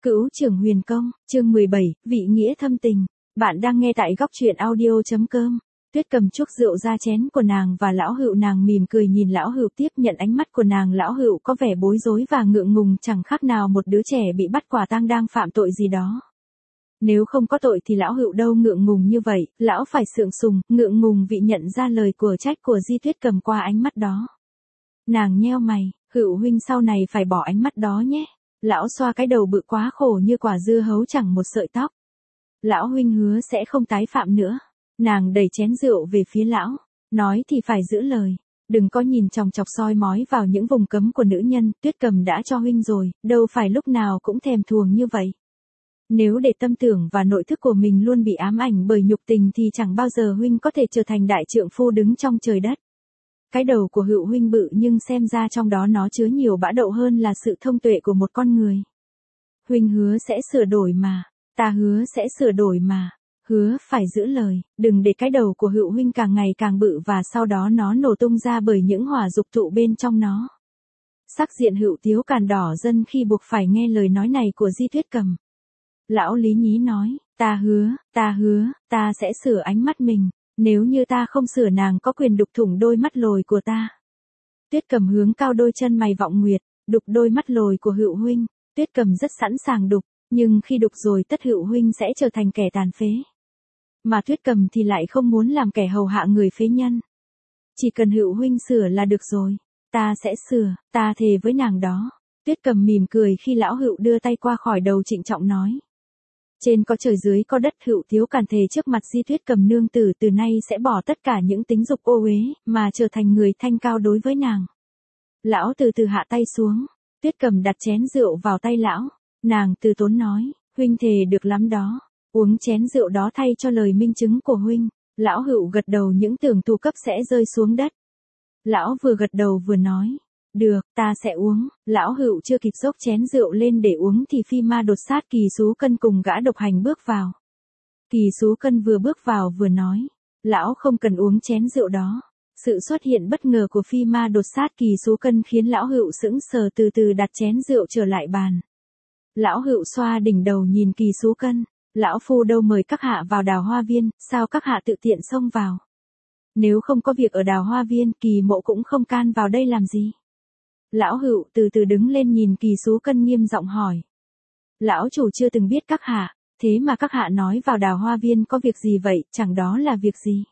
Cửu Trưởng Huyền Công, chương 17, vị nghĩa thâm tình. Bạn đang nghe tại góc truyện audio.com. Tuyết cầm chuốc rượu ra chén của nàng và Lão Hựu, nàng mỉm cười nhìn Lão Hựu tiếp nhận ánh mắt của nàng. Lão Hựu có vẻ bối rối và ngượng ngùng, chẳng khác nào một đứa trẻ bị bắt quả tang đang phạm tội gì đó. Nếu không có tội thì Lão Hựu đâu ngượng ngùng như vậy, lão phải sượng sùng, ngượng ngùng vì nhận ra lời của trách của Di Tuyết cầm qua ánh mắt đó. Nàng nheo mày, Hựu huynh sau này phải bỏ ánh mắt đó nhé. Lão xoa cái đầu bự quá khổ như quả dưa hấu chẳng một sợi tóc. Lão huynh hứa sẽ không tái phạm nữa. Nàng đẩy chén rượu về phía lão, nói thì phải giữ lời. Đừng có nhìn chòng chọc soi mói vào những vùng cấm của nữ nhân, Tuyết cầm đã cho huynh rồi, đâu phải lúc nào cũng thèm thuồng như vậy. Nếu để tâm tưởng và nội thức của mình luôn bị ám ảnh bởi nhục tình thì chẳng bao giờ huynh có thể trở thành đại trượng phu đứng trong trời đất. Cái đầu của Hựu huynh bự nhưng xem ra trong đó nó chứa nhiều bã đậu hơn là sự thông tuệ của một con người. Huynh hứa sẽ sửa đổi mà, ta hứa sẽ sửa đổi mà, hứa phải giữ lời, đừng để cái đầu của Hựu huynh càng ngày càng bự và sau đó nó nổ tung ra bởi những hỏa dục tụ bên trong nó. Sắc diện Hựu Tiếu càn đỏ dần khi buộc phải nghe lời nói này của Di Tuyết cầm. Lão lý nhí nói, ta hứa, ta sẽ sửa ánh mắt mình. Nếu như ta không sửa, nàng có quyền đục thủng đôi mắt lồi của ta. Tuyết cầm hướng cao đôi chân mày vọng nguyệt, đục đôi mắt lồi của Hựu huynh. Tuyết cầm rất sẵn sàng đục, nhưng khi đục rồi tất Hựu huynh sẽ trở thành kẻ tàn phế. Mà Tuyết cầm thì lại không muốn làm kẻ hầu hạ người phế nhân. Chỉ cần Hựu huynh sửa là được rồi. Ta sẽ sửa, ta thề với nàng đó. Tuyết cầm mỉm cười khi lão Hựu đưa tay qua khỏi đầu trịnh trọng nói. Trên có trời dưới có đất, Hựu Tiếu càn thề trước mặt Di Tuyết cầm nương tử từ nay sẽ bỏ tất cả những tính dục ô uế, mà trở thành người thanh cao đối với nàng. Lão từ từ hạ tay xuống, Tuyết cầm đặt chén rượu vào tay lão, nàng từ tốn nói, huynh thề được lắm đó, uống chén rượu đó thay cho lời minh chứng của huynh. Lão Hựu gật đầu, những tưởng tu cấp sẽ rơi xuống đất. Lão vừa gật đầu vừa nói. Được, ta sẽ uống. Lão Hựu chưa kịp dốc chén rượu lên để uống thì phi ma đột sát Kỳ Sú Cân cùng gã độc hành bước vào. Kỳ Sú Cân vừa bước vào vừa nói. Lão không cần uống chén rượu đó. Sự xuất hiện bất ngờ của phi ma đột sát Kỳ Sú Cân khiến lão Hựu sững sờ, từ từ đặt chén rượu trở lại bàn. Lão Hựu xoa đỉnh đầu nhìn Kỳ Sú Cân. Lão phu đâu mời các hạ vào Đào Hoa Viên, sao các hạ tự tiện xông vào? Nếu không có việc ở Đào Hoa Viên, Kỳ mộ cũng không can vào đây làm gì. Lão Hựu từ từ đứng lên nhìn Kỳ Sú Cân nghiêm giọng hỏi. Lão chủ chưa từng biết các hạ, thế mà các hạ nói vào Đào Hoa Viên có việc gì vậy, chẳng đó là việc gì?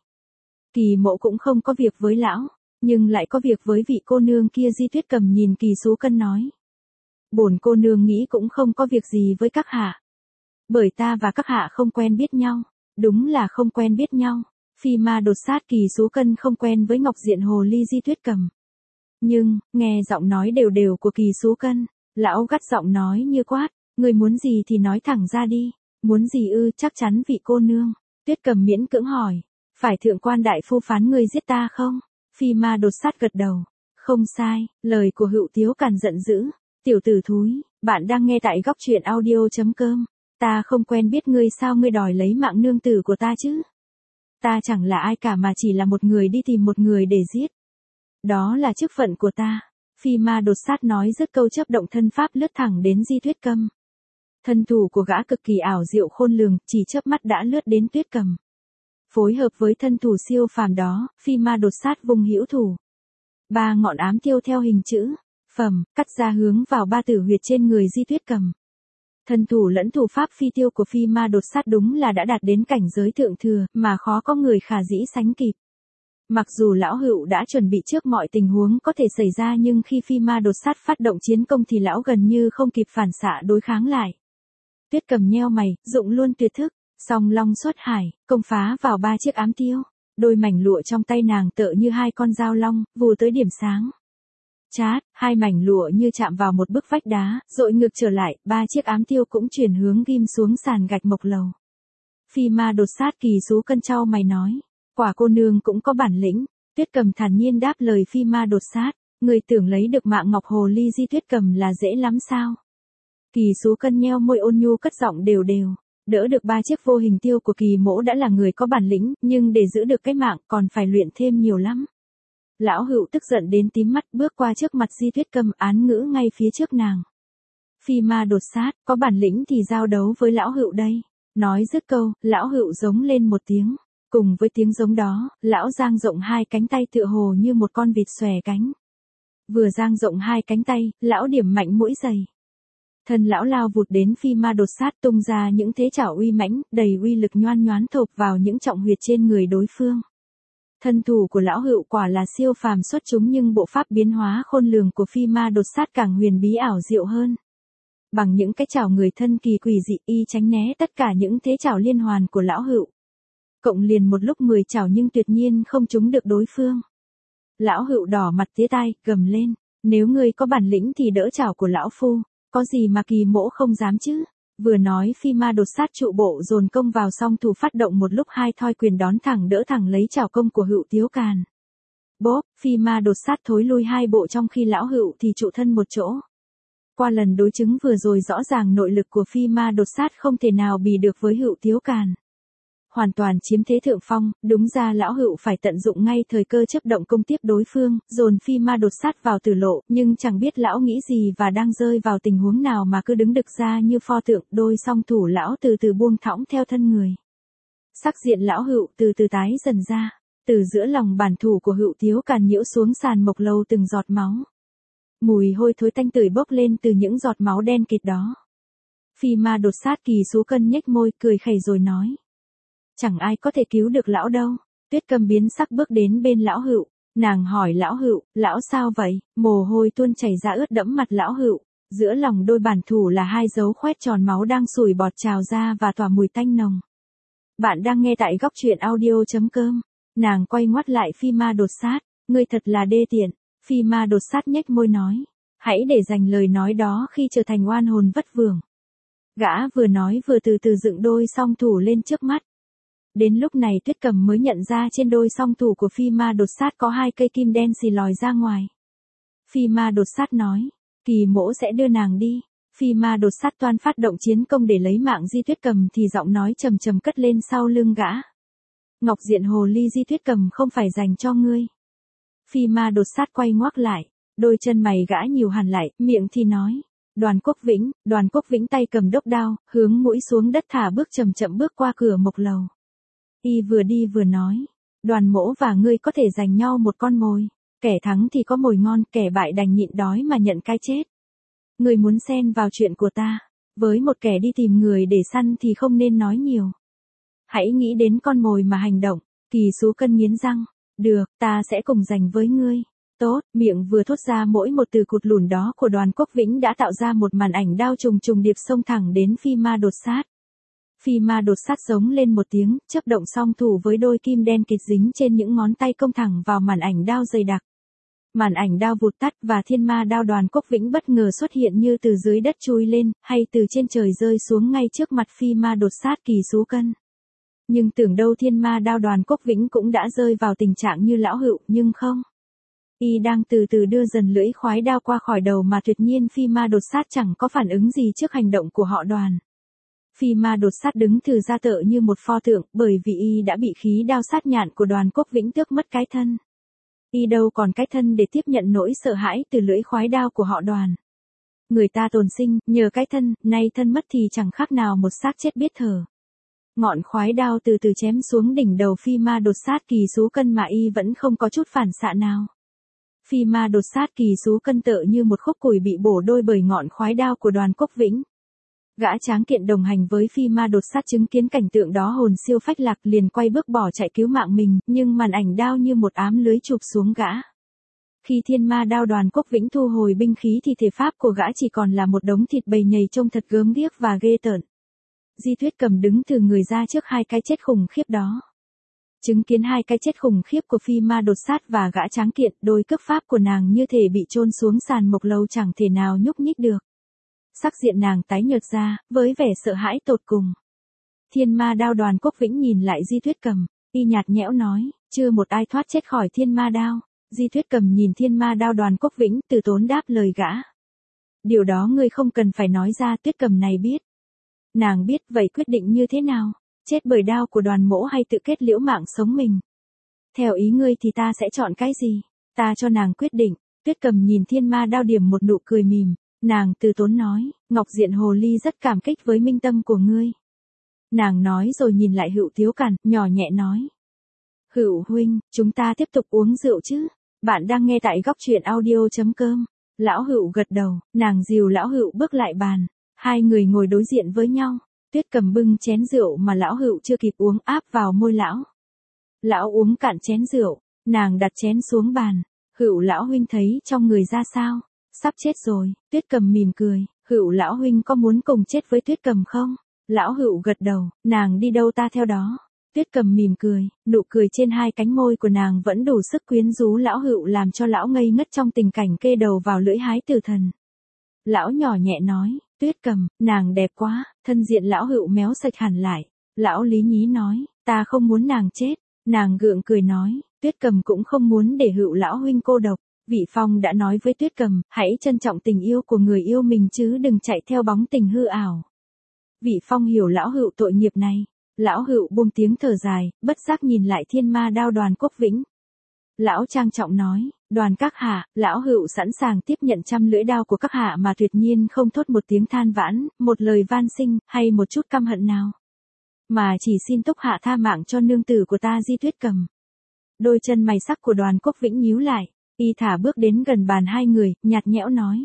Kỳ mộ cũng không có việc với lão, nhưng lại có việc với vị cô nương kia. Di Tuyết cầm nhìn Kỳ Sú Cân nói. Bổn cô nương nghĩ cũng không có việc gì với các hạ. Bởi ta và các hạ không quen biết nhau, đúng là không quen biết nhau. Phi ma đột sát Kỳ Sú Cân không quen với Ngọc Diện Hồ Ly Di Tuyết cầm. Nhưng, nghe giọng nói đều đều của Kỳ Sú Cân, lão gắt giọng nói như quát, người muốn gì thì nói thẳng ra đi, muốn gì ư? Chắc chắn vị cô nương. Tuyết cầm miễn cưỡng hỏi, phải thượng quan đại phu phán ngươi giết ta không? Phi ma đột sát gật đầu, không sai. Lời của Hựu Tiếu càn giận dữ, tiểu tử thúi, bạn đang nghe tại góc truyện audio.com. Ta không quen biết ngươi, sao ngươi đòi lấy mạng nương tử của ta chứ? Ta chẳng là ai cả mà chỉ là một người đi tìm một người để giết. Đó là chức phận của ta. Phi ma đột sát nói dứt câu chấp động thân pháp lướt thẳng đến Di Tuyết cầm. Thân thủ của gã cực kỳ ảo diệu khôn lường, chỉ chớp mắt đã lướt đến Tuyết cầm. Phối hợp với thân thủ siêu phàm đó, phi ma đột sát vung hữu thủ. 3 ngọn ám tiêu theo hình chữ phẩm cắt ra hướng vào 3 tử huyệt trên người Di Tuyết cầm. Thân thủ lẫn thủ pháp phi tiêu của phi ma đột sát đúng là đã đạt đến cảnh giới thượng thừa, mà khó có người khả dĩ sánh kịp. Mặc dù lão Hựu đã chuẩn bị trước mọi tình huống có thể xảy ra, nhưng khi phi ma đột sát phát động chiến công thì lão gần như không kịp phản xạ đối kháng lại. Tuyết cầm nheo mày, dụng luôn tuyệt thức, song long xuất hải, công phá vào 3 chiếc ám tiêu. Đôi mảnh lụa trong tay nàng tựa như 2 con dao long, vù tới điểm sáng. Chát, 2 mảnh lụa như chạm vào một bức vách đá, dội ngược trở lại, 3 chiếc ám tiêu cũng chuyển hướng ghim xuống sàn gạch mộc lầu. Phi ma đột sát Kỳ Sú Cân chau mày nói. Quả cô nương cũng có bản lĩnh. Tuyết cầm thản nhiên đáp lời phi ma đột sát. Người tưởng lấy được mạng Ngọc Hồ Ly Di Tuyết cầm là dễ lắm sao? Kỳ Sú Cân nheo môi ôn nhu cất giọng đều đều. Đỡ được 3 chiếc vô hình tiêu của Kỳ mỗ đã là người có bản lĩnh, nhưng để giữ được cái mạng còn phải luyện thêm nhiều lắm. Lão Hựu tức giận đến tím mắt bước qua trước mặt Di Tuyết cầm, án ngữ ngay phía trước nàng. Phi ma đột sát, có bản lĩnh thì giao đấu với lão Hựu đây. Nói dứt câu, lão Hựu giống lên một tiếng. Cùng với tiếng giống đó, lão dang rộng hai cánh tay tựa hồ như một con vịt xòe cánh. Vừa dang rộng hai cánh tay, lão điểm mạnh mũi giày. Thân lão lao vụt đến phi ma đột sát tung ra những thế chảo uy mãnh, đầy uy lực nhoan nhoán thộp vào những trọng huyệt trên người đối phương. Thân thủ của lão Hựu quả là siêu phàm xuất chúng nhưng bộ pháp biến hóa khôn lường của phi ma đột sát càng huyền bí ảo diệu hơn. Bằng những cái chảo người thân kỳ quỷ dị y tránh né tất cả những thế chảo liên hoàn của lão Hựu. Cộng liền một lúc 10 chảo nhưng tuyệt nhiên không trúng được đối phương. Lão Hựu đỏ mặt tía tai, gầm lên, nếu ngươi có bản lĩnh thì đỡ chảo của lão phu, có gì mà kỳ mỗ không dám chứ. Vừa nói phi ma đột sát trụ bộ dồn công vào song thủ phát động một lúc hai thoi quyền đón thẳng đỡ thẳng lấy chảo công của Hựu Tiếu Càn. Bốp, phi ma đột sát thối lui hai bộ trong khi lão Hựu thì trụ thân một chỗ. Qua lần đối chứng vừa rồi rõ ràng nội lực của phi ma đột sát không thể nào bì được với Hựu Tiếu Càn. Hoàn toàn chiếm thế thượng phong, đúng ra lão Hựu phải tận dụng ngay thời cơ chấp động công tiếp đối phương, dồn phi ma đột sát vào tử lộ, nhưng chẳng biết lão nghĩ gì và đang rơi vào tình huống nào mà cứ đứng đực ra như pho tượng, đôi song thủ lão từ từ buông thõng theo thân người. Sắc diện lão Hựu từ từ tái dần ra, từ giữa lòng bản thủ của Hựu Tiếu Càn nhiễu xuống sàn mộc lầu từng giọt máu. Mùi hôi thối tanh tưởi bốc lên từ những giọt máu đen kịt đó. Phi ma đột sát Kỳ Sú Cân nhếch môi cười khẩy rồi nói. Chẳng ai có thể cứu được lão đâu. Tuyết Cầm biến sắc bước đến bên lão Hựu. Nàng hỏi lão Hựu, lão sao vậy? Mồ hôi tuôn chảy ra ướt đẫm mặt lão Hựu. Giữa lòng đôi bản thủ là hai dấu khoét tròn máu đang sủi bọt trào ra và tỏa mùi tanh nồng. Bạn đang nghe tại góc truyện audio.com. Nàng quay ngoắt lại phi ma đột sát. Ngươi thật là đê tiện. Phi ma đột sát nhếch môi nói. Hãy để dành lời nói đó khi trở thành oan hồn vất vưởng. Gã vừa nói vừa từ từ dựng đôi song thủ lên trước mắt. Đến lúc này Tuyết Cầm mới nhận ra trên đôi song thủ của phi ma đột sát có hai cây kim đen xì lòi ra ngoài. Phi ma đột sát nói. Kỳ mỗ sẽ đưa nàng đi. Phi ma đột sát toan phát động chiến công để lấy mạng Di Tuyết Cầm thì giọng nói trầm trầm cất lên sau lưng gã. Ngọc diện hồ ly Di Tuyết Cầm không phải dành cho ngươi. Phi ma đột sát quay ngoắc lại, đôi chân mày gã nhíu hẳn lại, miệng thì nói. Đoàn Quốc Vĩnh tay cầm đốc đao, hướng mũi xuống đất thả bước chậm chậm bước qua cửa mộc lầu. Y vừa đi vừa nói. Đoàn mỗ và ngươi có thể giành nhau một con mồi. Kẻ thắng thì có mồi ngon, kẻ bại đành nhịn đói mà nhận cái chết. Ngươi muốn xen vào chuyện của ta. Với một kẻ đi tìm người để săn thì không nên nói nhiều. Hãy nghĩ đến con mồi mà hành động. Kỳ Sú Cân nghiến răng. Được, ta sẽ cùng giành với ngươi. Tốt, miệng vừa thốt ra mỗi một từ cụt lủn đó của Đoàn Quốc Vĩnh đã tạo ra một màn ảnh đao trùng trùng điệp xông thẳng đến phi ma đột sát. Phi ma đột sát giống lên một tiếng, chấp động song thủ với đôi kim đen kịt dính trên những ngón tay công thẳng vào màn ảnh đao dày đặc. Màn ảnh đao vụt tắt và thiên ma đao Đoàn Quốc Vĩnh bất ngờ xuất hiện như từ dưới đất chui lên, hay từ trên trời rơi xuống ngay trước mặt phi ma đột sát Kỳ Sú Cân. Nhưng tưởng đâu thiên ma đao Đoàn Quốc Vĩnh cũng đã rơi vào tình trạng như lão Hựu, nhưng không. Y đang từ từ đưa dần lưỡi khoái đao qua khỏi đầu mà tuyệt nhiên phi ma đột sát chẳng có phản ứng gì trước hành động của họ Đoàn. Phi ma đột sát đứng thừ ra tựa như một pho tượng, bởi vì y đã bị khí đao sát nhạn của Đoàn Quốc Vĩnh tước mất cái thân. Y đâu còn cái thân để tiếp nhận nỗi sợ hãi từ lưỡi khoái đao của họ Đoàn. Người ta tồn sinh, nhờ cái thân, nay thân mất thì chẳng khác nào một xác chết biết thở. Ngọn khoái đao từ từ chém xuống đỉnh đầu phi ma đột sát Kỳ Sú Cân mà y vẫn không có chút phản xạ nào. Phi ma đột sát Kỳ Sú Cân tựa như một khúc củi bị bổ đôi bởi ngọn khoái đao của Đoàn Quốc Vĩnh. Gã tráng kiện đồng hành với phi ma đột sát chứng kiến cảnh tượng đó hồn siêu phách lạc liền quay bước bỏ chạy cứu mạng mình, nhưng màn ảnh đao như một ám lưới chụp xuống gã. Khi thiên ma đao Đoàn Quốc Vĩnh thu hồi binh khí thì thể pháp của gã chỉ còn là một đống thịt bầy nhầy trông thật gớm ghiếc và ghê tởn. Di Tuyết Cầm đứng thừ người ra trước hai cái chết khủng khiếp đó. Chứng kiến hai cái chết khủng khiếp của phi ma đột sát và gã tráng kiện, đôi cước pháp của nàng như thể bị chôn xuống sàn mộc lầu chẳng thể nào nhúc nhích được. Sắc diện nàng tái nhợt ra, với vẻ sợ hãi tột cùng. Thiên ma đao Đoàn Quốc Vĩnh nhìn lại Di Tuyết Cầm, y nhạt nhẽo nói, chưa một ai thoát chết khỏi thiên ma đao. Di Tuyết Cầm nhìn thiên ma đao Đoàn Quốc Vĩnh, từ tốn đáp lời gã. Điều đó ngươi không cần phải nói ra, Tuyết Cầm này biết. Nàng biết, vậy quyết định như thế nào? Chết bởi đao của Đoàn mỗ hay tự kết liễu mạng sống mình? Theo ý ngươi thì ta sẽ chọn cái gì? Ta cho nàng quyết định. Tuyết Cầm nhìn thiên ma đao điểm một nụ cười mỉm. Nàng từ tốn nói, Ngọc Diện Hồ Ly rất cảm kích với minh tâm của ngươi. Nàng nói rồi nhìn lại Hựu Tiếu Càn, nhỏ nhẹ nói. Hựu huynh, chúng ta tiếp tục uống rượu chứ? Bạn đang nghe tại góc truyện audio.com. Lão Hựu gật đầu, nàng dìu Lão Hựu bước lại bàn. Hai người ngồi đối diện với nhau. Tuyết Cầm bưng chén rượu mà Lão Hựu chưa kịp uống áp vào môi lão. Lão uống cạn chén rượu, nàng đặt chén xuống bàn. Hựu lão huynh thấy trong người ra sao? Sắp chết rồi. Tuyết Cầm mỉm cười, Hựu lão huynh có muốn cùng chết với Tuyết Cầm không? Lão Hựu gật đầu, nàng đi đâu ta theo đó. Tuyết Cầm mỉm cười, nụ cười trên hai cánh môi của nàng vẫn đủ sức quyến rũ Lão Hựu, làm cho lão ngây ngất trong tình cảnh kê đầu vào lưỡi hái tử thần. Lão nhỏ nhẹ nói, Tuyết Cầm, nàng đẹp quá. Thân diện Lão Hựu méo sạch hẳn lại. Lão lý nhí nói, ta không muốn nàng chết. Nàng gượng cười nói, Tuyết Cầm cũng không muốn để Hựu lão huynh cô độc. Vị Phong đã nói với Tuyết Cầm, hãy trân trọng tình yêu của người yêu mình chứ đừng chạy theo bóng tình hư ảo. Vị Phong hiểu Lão Hựu tội nghiệp này. Lão Hựu buông tiếng thở dài, bất giác nhìn lại Thiên Ma Đao Đoàn Quốc Vĩnh. Lão trang trọng nói, Đoàn các hạ. Lão Hựu sẵn sàng tiếp nhận trăm lưỡi đao của các hạ mà tuyệt nhiên không thốt một tiếng than vãn, một lời van xin, hay một chút căm hận nào. Mà chỉ xin Túc hạ tha mạng cho nương tử của ta Di Tuyết Cầm. Đôi chân mày sắc của Đoàn Quốc Vĩnh nhíu lại, y thả bước đến gần bàn hai người, nhạt nhẽo nói.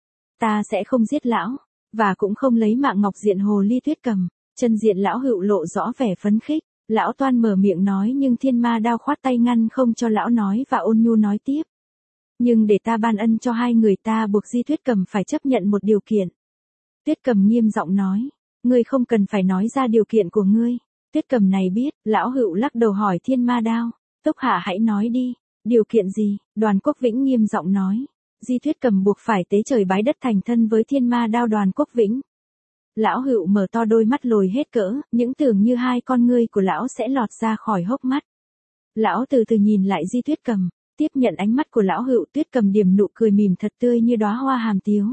Ta sẽ không giết lão, và cũng không lấy mạng Ngọc Diện Hồ Ly Tuyết Cầm. Chân diện Lão Hựu lộ rõ vẻ phấn khích, lão toan mở miệng nói nhưng Thiên Ma Đao khoát tay ngăn không cho lão nói và ôn nhu nói tiếp. Nhưng để ta ban ân cho hai người, ta buộc Di Tuyết Cầm phải chấp nhận một điều kiện. Tuyết Cầm nghiêm giọng nói, ngươi không cần phải nói ra điều kiện của ngươi. Tuyết Cầm này biết. Lão Hựu lắc đầu hỏi Thiên Ma Đao, Túc hạ hãy nói đi, điều kiện gì? Đoàn Quốc Vĩnh nghiêm giọng nói, Di Tuyết Cầm buộc phải tế trời bái đất thành thân với Thiên Ma Đao Đoàn Quốc Vĩnh. Lão Hựu mở to đôi mắt lồi hết cỡ, những tưởng như hai con ngươi của lão sẽ lọt ra khỏi hốc mắt. Lão từ từ nhìn lại Di Tuyết Cầm, tiếp nhận ánh mắt của Lão Hựu. Tuyết Cầm điểm nụ cười mỉm thật tươi như đóa hoa hàm tiếu.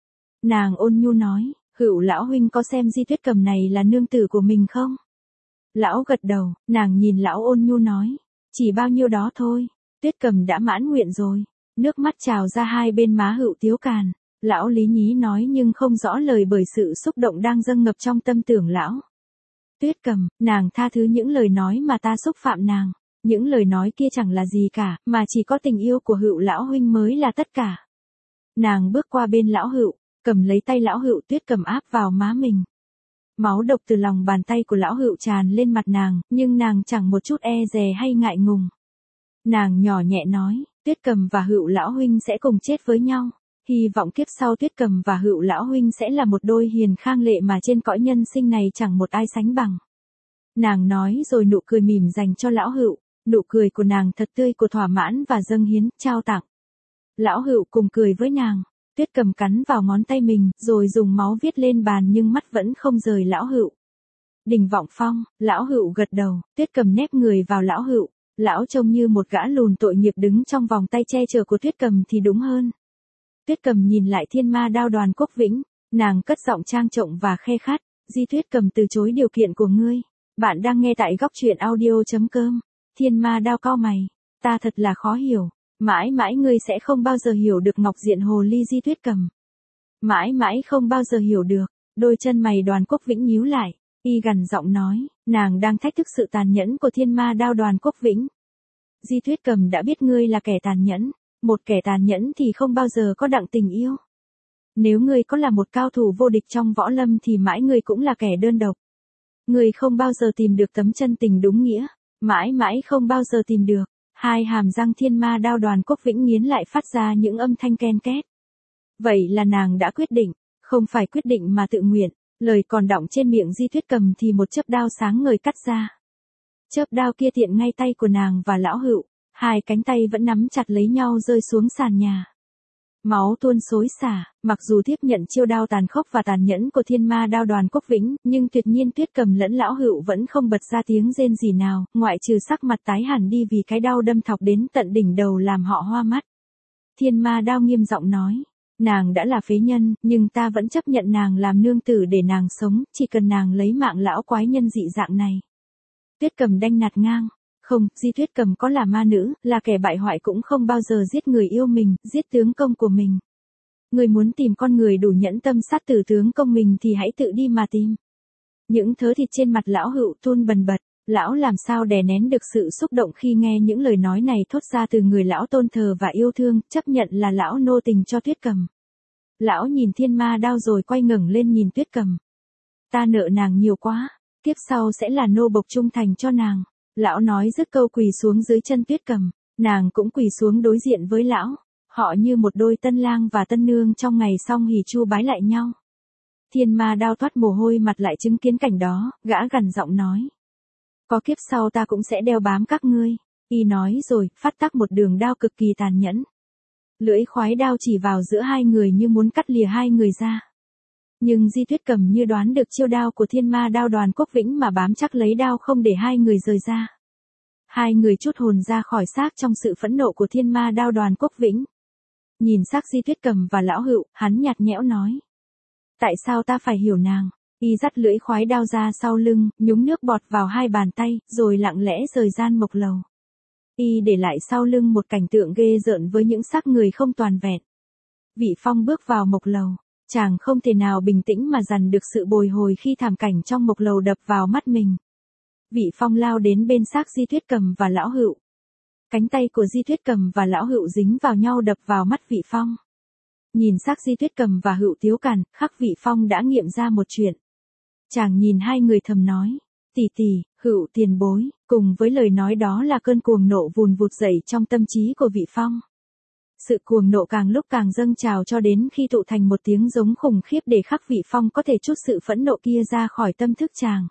Nàng ôn nhu nói, Hựu lão huynh có xem Di Tuyết Cầm này là nương tử của mình không? Lão gật đầu, nàng nhìn lão ôn nhu nói, chỉ bao nhiêu đó thôi. Tuyết Cầm đã mãn nguyện rồi. Nước mắt trào ra hai bên má Hựu Tiếu Càn. Lão lý nhí nói nhưng không rõ lời bởi sự xúc động đang dâng ngập trong tâm tưởng lão. Tuyết Cầm, nàng tha thứ những lời nói mà ta xúc phạm nàng. Những lời nói kia chẳng là gì cả, mà chỉ có tình yêu của Hựu lão huynh mới là tất cả. Nàng bước qua bên Lão Hựu, cầm lấy tay Lão Hựu. Tuyết Cầm áp vào má mình. Máu độc từ lòng bàn tay của Lão Hựu tràn lên mặt nàng, nhưng nàng chẳng một chút e dè hay ngại ngùng. Nàng nhỏ nhẹ nói, Tuyết Cầm và Hựu lão huynh sẽ cùng chết với nhau. Hy vọng kiếp sau Tuyết Cầm và Hựu lão huynh sẽ là một đôi hiền khang lệ mà trên cõi nhân sinh này chẳng một ai sánh bằng. Nàng nói rồi nụ cười mỉm dành cho Lão Hựu. Nụ cười của nàng thật tươi, của thỏa mãn và dâng hiến, trao tặng. Lão Hựu cùng cười với nàng. Tuyết Cầm cắn vào ngón tay mình, rồi dùng máu viết lên bàn nhưng mắt vẫn không rời Lão Hựu. Đình Vọng Phong. Lão Hựu gật đầu. Tuyết Cầm nép người vào Lão Hựu. Lão trông như một gã lùn tội nghiệp đứng trong vòng tay che chở của Tuyết Cầm thì đúng hơn. Tuyết Cầm nhìn lại Thiên Ma Đao Đoàn Quốc Vĩnh, nàng cất giọng trang trọng và khe khát, Di Tuyết Cầm từ chối điều kiện của ngươi. Bạn đang nghe tại góc truyện audio.com. Thiên Ma Đao cau mày, ta thật là khó hiểu, mãi mãi ngươi sẽ không bao giờ hiểu được Ngọc Diện Hồ Ly Di Tuyết Cầm. Mãi mãi không bao giờ hiểu được. Đôi chân mày Đoàn Quốc Vĩnh nhíu lại, y gằn giọng nói, nàng đang thách thức sự tàn nhẫn của Thiên Ma Đao Đoàn Quốc Vĩnh. Di Tuyết Cầm đã biết ngươi là kẻ tàn nhẫn. Một kẻ tàn nhẫn thì không bao giờ có đặng tình yêu. Nếu ngươi có là một cao thủ vô địch trong võ lâm thì mãi ngươi cũng là kẻ đơn độc. Ngươi không bao giờ tìm được tấm chân tình đúng nghĩa. Mãi mãi không bao giờ tìm được. Hai hàm răng Thiên Ma Đao Đoàn Quốc Vĩnh nghiến lại phát ra những âm thanh ken két. Vậy là nàng đã quyết định. Không phải quyết định mà tự nguyện. Lời còn đọng trên miệng Di Tuyết Cầm thì một chớp đao sáng ngời cắt ra. Chớp đao kia tiện ngay tay của nàng và Lão Hựu. Hai cánh tay vẫn nắm chặt lấy nhau rơi xuống sàn nhà. Máu tuôn xối xả, mặc dù tiếp nhận chiêu đao tàn khốc và tàn nhẫn của Thiên Ma Đao Đoàn Quốc Vĩnh, nhưng tuyệt nhiên Tuyết Cầm lẫn Lão Hựu vẫn không bật ra tiếng rên gì nào, ngoại trừ sắc mặt tái hẳn đi vì cái đau đâm thọc đến tận đỉnh đầu làm họ hoa mắt. Thiên Ma Đao nghiêm giọng nói, nàng đã là phế nhân, nhưng ta vẫn chấp nhận nàng làm nương tử để nàng sống, chỉ cần nàng lấy mạng lão quái nhân dị dạng này. Tuyết Cầm đanh nạt ngang. Không, Di Tuyết Cầm có là ma nữ, là kẻ bại hoại cũng không bao giờ giết người yêu mình, giết tướng công của mình. Ngươi muốn tìm con người đủ nhẫn tâm sát tử tướng công mình thì hãy tự đi mà tìm. Những thớ thịt trên mặt lão Hựu run bần bật, lão làm sao đè nén được sự xúc động khi nghe những lời nói này thốt ra từ người lão tôn thờ và yêu thương, chấp nhận là lão nô tình cho Tuyết Cầm. Lão nhìn Thiên Ma Đao rồi quay ngẩng lên nhìn Tuyết Cầm. Ta nợ nàng nhiều quá, tiếp sau sẽ là nô bộc trung thành cho nàng. Lão nói dứt câu quỳ xuống dưới chân Tuyết Cầm, nàng cũng quỳ xuống đối diện với lão. Họ như một đôi tân lang và tân nương trong ngày song hỷ chu bái lại nhau. Thiên Ma Đao toát mồ hôi mặt lại chứng kiến cảnh đó, gã gằn giọng nói. Có kiếp sau ta cũng sẽ đeo bám các ngươi. Y nói rồi, phát tác một đường đao cực kỳ tàn nhẫn. Lưỡi khoái đao chỉ vào giữa hai người như muốn cắt lìa hai người ra. Nhưng Di Tuyết Cầm như đoán được chiêu đao của Thiên Ma Đao Đoàn Quốc Vĩnh mà bám chắc lấy đao không để hai người rời ra. Hai người trút hồn ra khỏi xác trong sự phẫn nộ của Thiên Ma Đao Đoàn Quốc Vĩnh. Nhìn xác Di Tuyết Cầm và lão Hựu, hắn nhạt nhẽo nói. Tại sao ta phải hiểu nàng? Y dắt lưỡi khoái đao ra sau lưng, nhúng nước bọt vào hai bàn tay, rồi lặng lẽ rời gian mộc lầu. Y để lại sau lưng một cảnh tượng ghê rợn với những xác người không toàn vẹn. Vị Phong bước vào mộc lầu, chàng không thể nào bình tĩnh mà dằn được sự bồi hồi khi thảm cảnh trong mộc lầu đập vào mắt mình. Vị Phong lao đến bên xác Di Tuyết Cầm và lão Hựu. Cánh tay của Di Tuyết Cầm và lão Hựu dính vào nhau đập vào mắt Vị Phong. Nhìn xác Di Tuyết Cầm và Hựu Tiếu Càn, khắc Vị Phong đã nghiệm ra một chuyện. Chàng nhìn hai người thầm nói, tỷ tỷ, Hựu tiền bối, cùng với lời nói đó là cơn cuồng nộ vùn vụt dậy trong tâm trí của Vị Phong. Sự cuồng nộ càng lúc càng dâng trào cho đến khi tụ thành một tiếng giống khủng khiếp để khắc Vị Phong có thể trút sự phẫn nộ kia ra khỏi tâm thức chàng.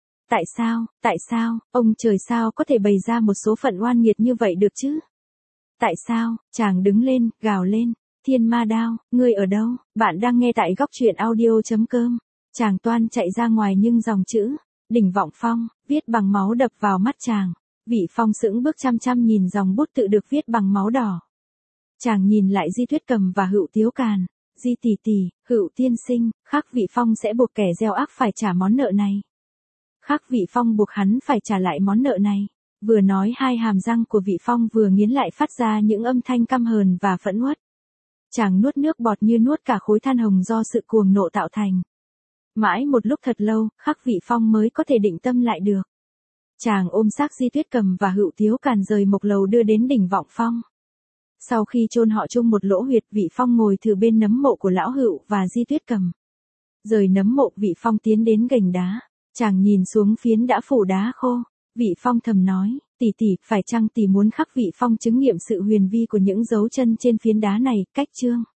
Tại sao, ông trời sao có thể bày ra một số phận oan nghiệt như vậy được chứ? Tại sao, chàng đứng lên, gào lên, Thiên Ma Đao, ngươi ở đâu? Bạn đang nghe tại góc truyện audio.com. Chàng toan chạy ra ngoài nhưng dòng chữ, Đỉnh Vọng Phong, viết bằng máu đập vào mắt chàng. Vị Phong sững bước chăm chăm nhìn dòng bút tự được viết bằng máu đỏ. Chàng nhìn lại Di Tuyết Cầm và Hựu Tiếu Càn. Di tỷ tỷ, Hựu tiên sinh, khắc Vị Phong sẽ buộc kẻ gieo ác phải trả món nợ này. Khắc Vị Phong buộc hắn phải trả lại món nợ này. Vừa nói hai hàm răng của Vị Phong vừa nghiến lại phát ra những âm thanh căm hờn và phẫn uất. Chàng nuốt nước bọt như nuốt cả khối than hồng do sự cuồng nộ tạo thành. Mãi một lúc thật lâu, khắc Vị Phong mới có thể định tâm lại được. Chàng ôm xác Di Tuyết Cầm và Hựu Tiếu Càn rời mộc lầu đưa đến đỉnh Vọng Phong. Sau khi chôn họ chung một lỗ huyệt, Vị Phong ngồi thử bên nấm mộ của lão Hựu và Di Tuyết Cầm. Rời nấm mộ, Vị Phong tiến đến gành đá. Chàng nhìn xuống phiến đã phủ đá khô. Vị Phong thầm nói, tỷ tỷ, phải chăng tỷ muốn khắc Vị Phong chứng nghiệm sự huyền vi của những dấu chân trên phiến đá này, cách chương.